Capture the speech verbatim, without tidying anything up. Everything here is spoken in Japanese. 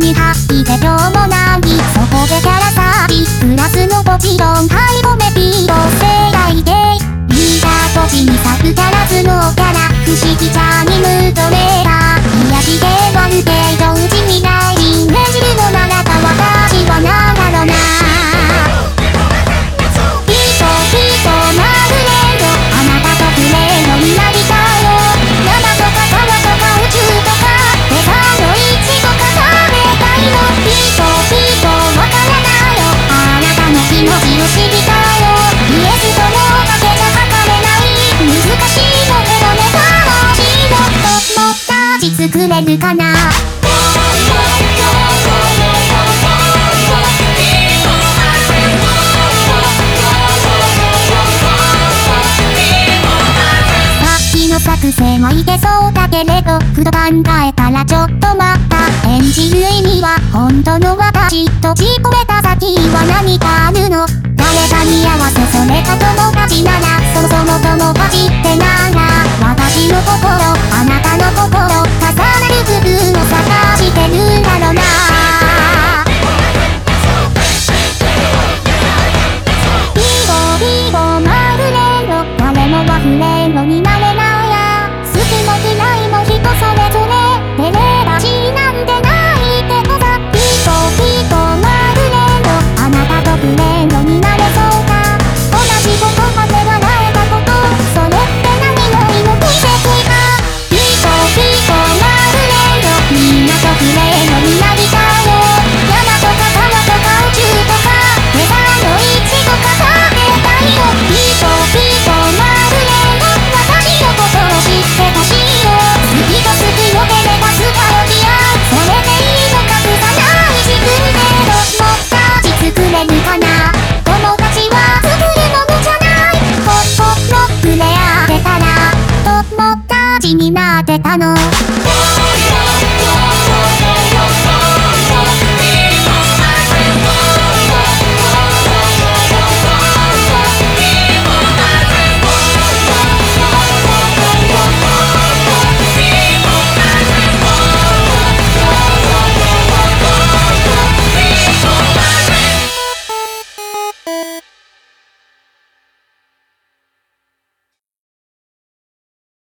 に入って今日もない。そこでキャラサービプラスのもちろんハイボメピード世代でリーダーポジに咲くキャラズのキャラ不思議ちゃんにムードメーカー癒しである程度うち未来人演じるのならば私はなんだろうな。ヒートヒートマグレードあなたとプレーのになりたいよ。山とか川とか宇宙とかデザートイチゴか食べたいの。ヒートヒートわからないよあなたの気持ちを知りたいよ。イエスとノーだけじゃ測れない難しいのけどね楽しいのともったち作れるかな。作戦はいけそうだけれどふと考えたらちょっと待った演じる意味は本当の私閉じ込めた先は何かあるの。誰かに合わせそれが友達ならそもそも友達ってなんだ。私の心あなたの心重なる部分を探してるんだろうな。ビーボービーボーまぐれの誰も忘れんのになれない嫌いも人それぞれ照れ橋なんてないけどさ。ピートピートまぐれのあなたとフレンドになれそうか。同じことまで笑えたことそれって何の色と奇跡か。ピートピートまぐれのみんなとフレンドになりたいよ。山とか川とか宇宙とかデザートイチゴか食べたいよ。ピートピートまぐれの私のことを知ってほしい。になってたの